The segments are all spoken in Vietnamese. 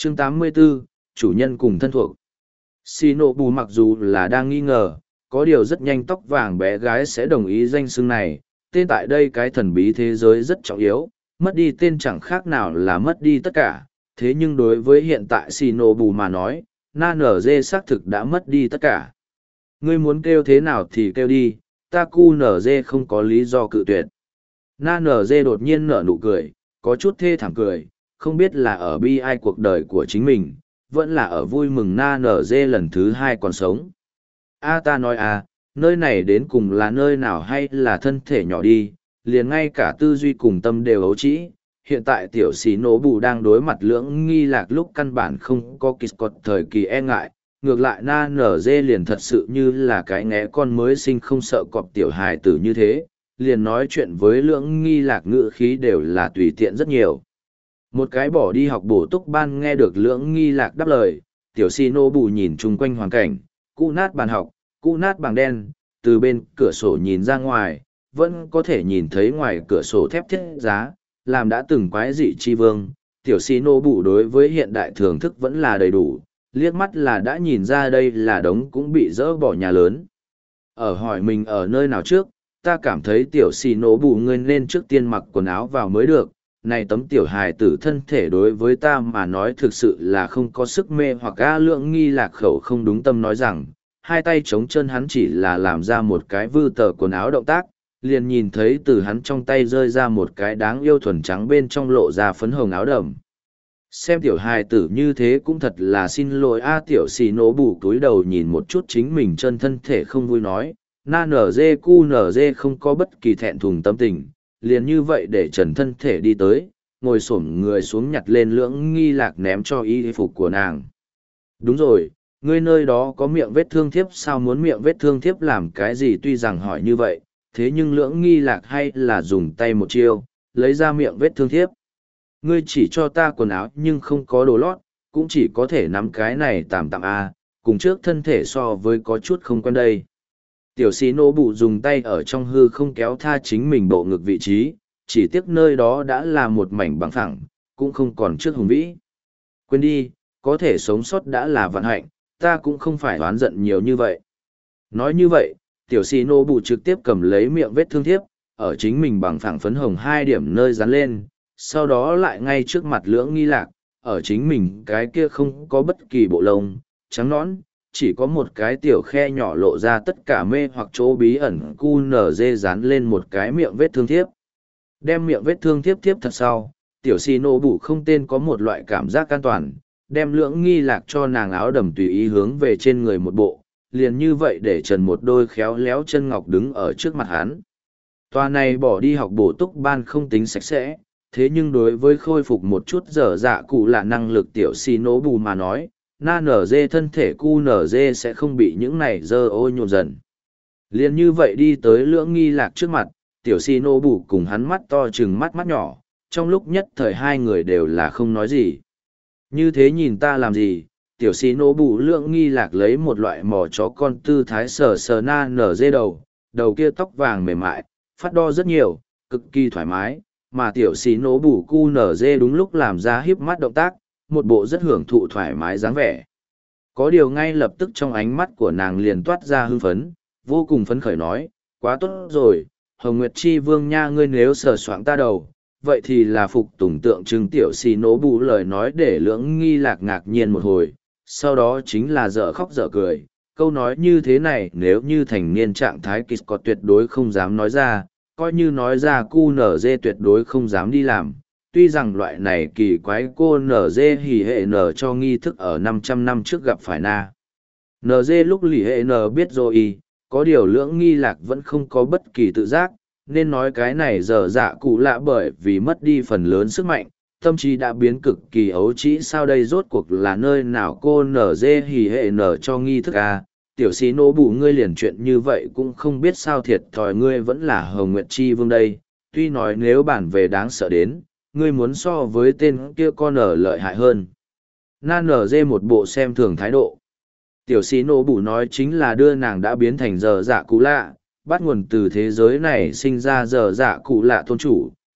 Chương 84, chủ nhân cùng thân thuộc. Shinobu mặc dù là đang nghi ngờ, có điều rất nhanh tóc vàng bé gái sẽ đồng ý danh xưng này. Tên tại đây cái thần bí thế giới rất trọng yếu, mất đi tên chẳng khác nào là mất đi tất cả. Thế nhưng đối với hiện tại Shinobu mà nói, NNZ xác thực đã mất đi tất cả. Ngươi muốn kêu thế nào thì kêu đi, ta QNZ không có lý do cự tuyệt. NNZ đột nhiên nở nụ cười, có chút thê thảm cười, không biết là ở bi ai cuộc đời của chính mình, vẫn là ở vui mừng NNZ lần thứ hai còn sống. Ta nói nơi này đến cùng là nơi nào hay là thân thể nhỏ đi, liền ngay cả tư duy cùng tâm đều ấu trĩ. Hiện tại tiểu sĩ nổ bù đang đối mặt lưỡng nghi lạc lúc căn bản không có kịch cọt thời kỳ e ngại, ngược lại NNZ liền thật sự như là cái nghé con mới sinh không sợ cọp tiểu hài tử như thế, liền nói chuyện với lưỡng nghi lạc ngữ khí đều là tùy tiện rất nhiều. Một cái bỏ đi học bổ túc ban nghe được lưỡng nghi lạc đáp lời, tiểu si nô bù nhìn chung quanh hoàn cảnh, cũ nát bàn học, cũ nát bảng đen, từ bên cửa sổ nhìn ra ngoài, vẫn có thể nhìn thấy ngoài cửa sổ thép thiết giá, làm đã từng quái dị chi vương. Tiểu si nô bù đối với hiện đại thưởng thức vẫn là đầy đủ, liếc mắt là đã nhìn ra đây là đống cũng bị dỡ bỏ nhà lớn. Ở hỏi mình ở nơi nào trước, ta cảm thấy tiểu si nô bù ngươi nên trước tiên mặc quần áo vào mới được. Này tấm tiểu hài tử thân thể đối với ta mà nói thực sự là không có sức mê hoặc lượng nghi lạc khẩu không đúng tâm nói rằng, hai tay chống chân hắn chỉ là làm ra một cái vư tờ quần áo động tác, liền nhìn thấy từ hắn trong tay rơi ra một cái đáng yêu thuần trắng bên trong lộ ra phấn hồng áo đầm. Xem tiểu hài tử như thế cũng thật là xin lỗi tiểu xì nổ bù túi đầu nhìn một chút chính mình chân thân thể không vui nói, NNZ không có bất kỳ thẹn thùng tâm tình. Liền như vậy để trần thân thể đi tới, ngồi xổm người xuống nhặt lên lưỡng nghi lạc ném cho y phục của nàng. Đúng rồi, ngươi nơi đó có miệng vết thương thiếp sao muốn miệng vết thương thiếp làm cái gì tuy rằng hỏi như vậy, thế nhưng lưỡng nghi lạc hay là dùng tay một chiêu, lấy ra miệng vết thương thiếp. Ngươi chỉ cho ta quần áo nhưng không có đồ lót, cũng chỉ có thể nắm cái này tạm cùng trước thân thể so với có chút không quen đây. Tiểu sĩ nô bụ dùng tay ở trong hư không kéo tha chính mình bộ ngực vị trí, chỉ tiếc nơi đó đã là một mảnh bằng phẳng, cũng không còn trước hùng vĩ. Quên đi, có thể sống sót đã là vận hạnh, ta cũng không phải oán giận nhiều như vậy. Nói như vậy, tiểu sĩ nô bụ trực tiếp cầm lấy miệng vết thương thiếp, ở chính mình bằng phẳng phấn hồng 2 điểm nơi dán lên, sau đó lại ngay trước mặt lưỡng nghi lạc, ở chính mình cái kia không có bất kỳ bộ lông, trắng nõn. Chỉ có một cái tiểu khe nhỏ lộ ra tất cả mê hoặc chỗ bí ẩn QNZ dán lên một cái miệng vết thương thiếp. Đem miệng vết thương thiếp thật sau, tiểu si nô bụ không tên có một loại cảm giác an toàn, đem lưỡng nghi lạc cho nàng áo đầm tùy ý hướng về trên người một bộ, liền như vậy để trần một đôi khéo léo chân ngọc đứng ở trước mặt hắn. Tòa này bỏ đi học bổ túc ban không tính sạch sẽ, thế nhưng đối với khôi phục một chút dở dạ cụ là năng lực tiểu si nô bù mà nói, NNZ thân thể QNZ sẽ không bị những này dơ ô nhộn dần. Liên như vậy đi tới lưỡng nghi lạc trước mặt, tiểu si nô bù cùng hắn mắt to chừng mắt mắt nhỏ, trong lúc nhất thời hai người đều là không nói gì. Như thế nhìn ta làm gì, tiểu si nô bù lưỡng nghi lạc lấy một loại mò chó con tư thái sờ sờ NNZ đầu kia tóc vàng mềm mại, phát đo rất nhiều, cực kỳ thoải mái, mà tiểu si nô bù QNZ đúng lúc làm ra híp mắt động tác, một bộ rất hưởng thụ thoải mái dáng vẻ. Có điều ngay lập tức trong ánh mắt của nàng liền toát ra hưng phấn, vô cùng phấn khởi nói, quá tốt rồi, Hồng Nguyệt Chi Vương nha ngươi nếu sờ soạng ta đầu, vậy thì là phục tùng tượng trưng tiểu xì nổ bù lời nói để lưỡng nghi lạc ngạc nhiên một hồi, sau đó chính là dở khóc dở cười. Câu nói như thế này nếu như thành niên trạng thái kịch có tuyệt đối không dám nói ra, coi như nói ra QNZ tuyệt đối không dám đi làm. Tuy rằng loại này kỳ quái cô NG hỉ hệ N cho nghi thức ở 500 năm trước gặp phải na. NG lúc lì hệ N biết rồi có điều lưỡng nghi lạc vẫn không có bất kỳ tự giác, nên nói cái này dở dạ cụ lạ bởi vì mất đi phần lớn sức mạnh, tâm trí đã biến cực kỳ ấu trĩ sao đây rốt cuộc là nơi nào cô NG hỉ hệ N cho nghi thức tiểu sĩ nô bù ngươi liền chuyện như vậy cũng không biết sao thiệt thòi ngươi vẫn là Hồng Nguyệt Chi Vương đây, tuy nói nếu bản về đáng sợ đến ngươi muốn so với tên kia con ở lợi hại hơn. NNZ một bộ xem thường thái độ. Tiểu sĩ nô bù nói chính là đưa nàng đã biến thành dở dạ cụ lạ, bắt nguồn từ thế giới này sinh ra dở dạ cụ lạ tôn chủ,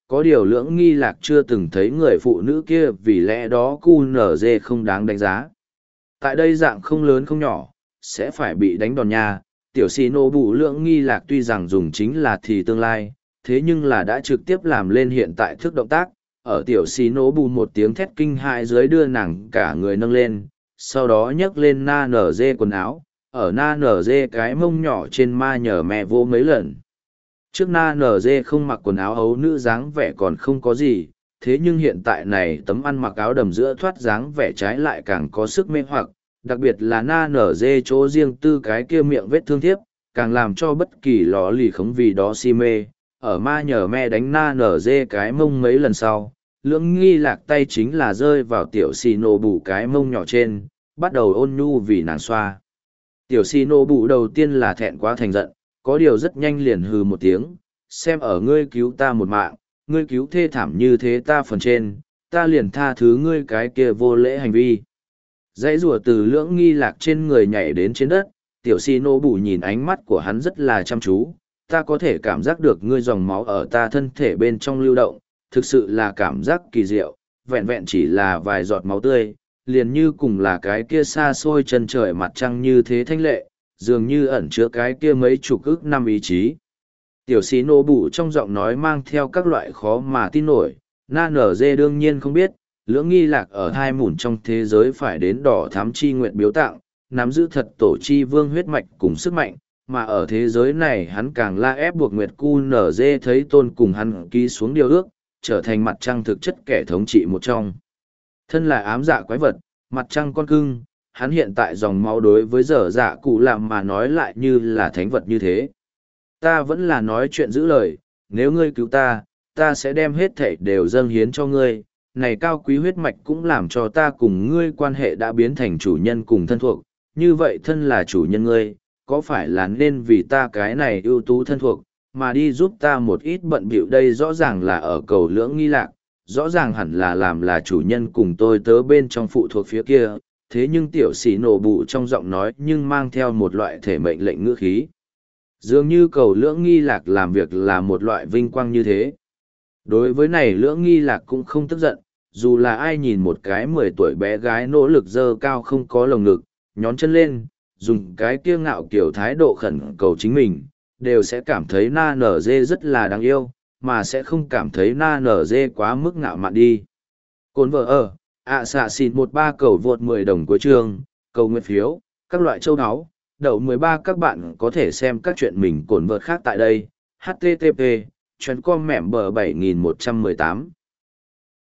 có điều lưỡng nghi lạc chưa từng thấy người phụ nữ kia vì lẽ đó QNZ không đáng đánh giá. Tại đây dạng không lớn không nhỏ, sẽ phải bị đánh đòn nha. Tiểu xì nổ bụ lưỡng nghi lạc tuy rằng dùng chính là thì tương lai, thế nhưng là đã trực tiếp làm lên hiện tại thức động tác. Ở tiểu xì nổ bù một tiếng thét kinh hại dưới đưa nàng cả người nâng lên, sau đó nhấc lên na nở dê quần áo, ở na nở dê cái mông nhỏ trên ma nhờ mẹ vô mấy lần. Trước na nở dê không mặc quần áo ấu nữ dáng vẻ còn không có gì, thế nhưng hiện tại này tấm ăn mặc áo đầm giữa thoát dáng vẻ trái lại càng có sức mê hoặc, đặc biệt là na nở dê chỗ riêng tư cái kia miệng vết thương thiếp, càng làm cho bất kỳ lò lì khống vì đó si mê. Ở ma nhờ me đánh na nở dê cái mông mấy lần sau, lưỡng nghi lạc tay chính là rơi vào tiểu xì nổ bù cái mông nhỏ trên, bắt đầu ôn nhu vì nàng xoa. Tiểu xì nổ bù đầu tiên là thẹn quá thành giận, có điều rất nhanh liền hừ một tiếng, xem ở ngươi cứu ta một mạng, ngươi cứu thê thảm như thế ta phần trên, ta liền tha thứ ngươi cái kia vô lễ hành vi. Dãy rùa từ lưỡng nghi lạc trên người nhảy đến trên đất, tiểu xì nổ bù nhìn ánh mắt của hắn rất là chăm chú, ta có thể cảm giác được ngươi dòng máu ở ta thân thể bên trong lưu động, thực sự là cảm giác kỳ diệu, vẹn vẹn chỉ là vài giọt máu tươi, liền như cùng là cái kia xa xôi chân trời mặt trăng như thế thanh lệ, dường như ẩn chứa cái kia mấy chục ức năm ý chí. Tiểu sĩ nô bụ trong giọng nói mang theo các loại khó mà tin nổi, na nở dê đương nhiên không biết, lưỡng nghi lạc ở hai mùn trong thế giới phải đến đỏ thám chi nguyện biếu tặng, nắm giữ thật tổ chi vương huyết mạch cùng sức mạnh, mà ở thế giới này hắn càng la ép buộc Nguyệt QNZ thấy tôn cùng hắn ký xuống điều ước, trở thành mặt trăng thực chất kẻ thống trị một trong. Thân là ám dạ quái vật, mặt trăng con cưng, hắn hiện tại dòng máu đối với dở dạ cụ làm mà nói lại như là thánh vật như thế. Ta vẫn là nói chuyện giữ lời, nếu ngươi cứu ta, ta sẽ đem hết thảy đều dâng hiến cho ngươi. Này cao quý huyết mạch cũng làm cho ta cùng ngươi quan hệ đã biến thành chủ nhân cùng thân thuộc, như vậy thân là chủ nhân ngươi, có phải là nên vì ta cái này ưu tú thân thuộc, mà đi giúp ta một ít bận bịu đây rõ ràng là ở cầu lưỡng nghi lạc, rõ ràng hẳn là làm là chủ nhân cùng tôi tớ bên trong phụ thuộc phía kia, thế nhưng tiểu sĩ nổ bụ trong giọng nói nhưng mang theo một loại thể mệnh lệnh ngữ khí. Dường như cầu lưỡng nghi lạc làm việc là một loại vinh quang như thế. Đối với này lưỡng nghi lạc cũng không tức giận, dù là ai nhìn một cái 10 tuổi bé gái nỗ lực dơ cao không có lồng ngực, nhón chân lên, dùng cái kiêu ngạo kiểu thái độ khẩn cầu chính mình, đều sẽ cảm thấy na nở dê rất là đáng yêu, mà sẽ không cảm thấy na nở dê quá mức ngạo mạn đi. Cồn vợ ở, xạ xịt 13 cầu vượt 10 đồng cuối chương, cầu nguyện phiếu, các loại châu áo, đậu 13 các bạn có thể xem các chuyện mình cồn vợt khác tại đây, http, chuyến com mẻm bờ 7118.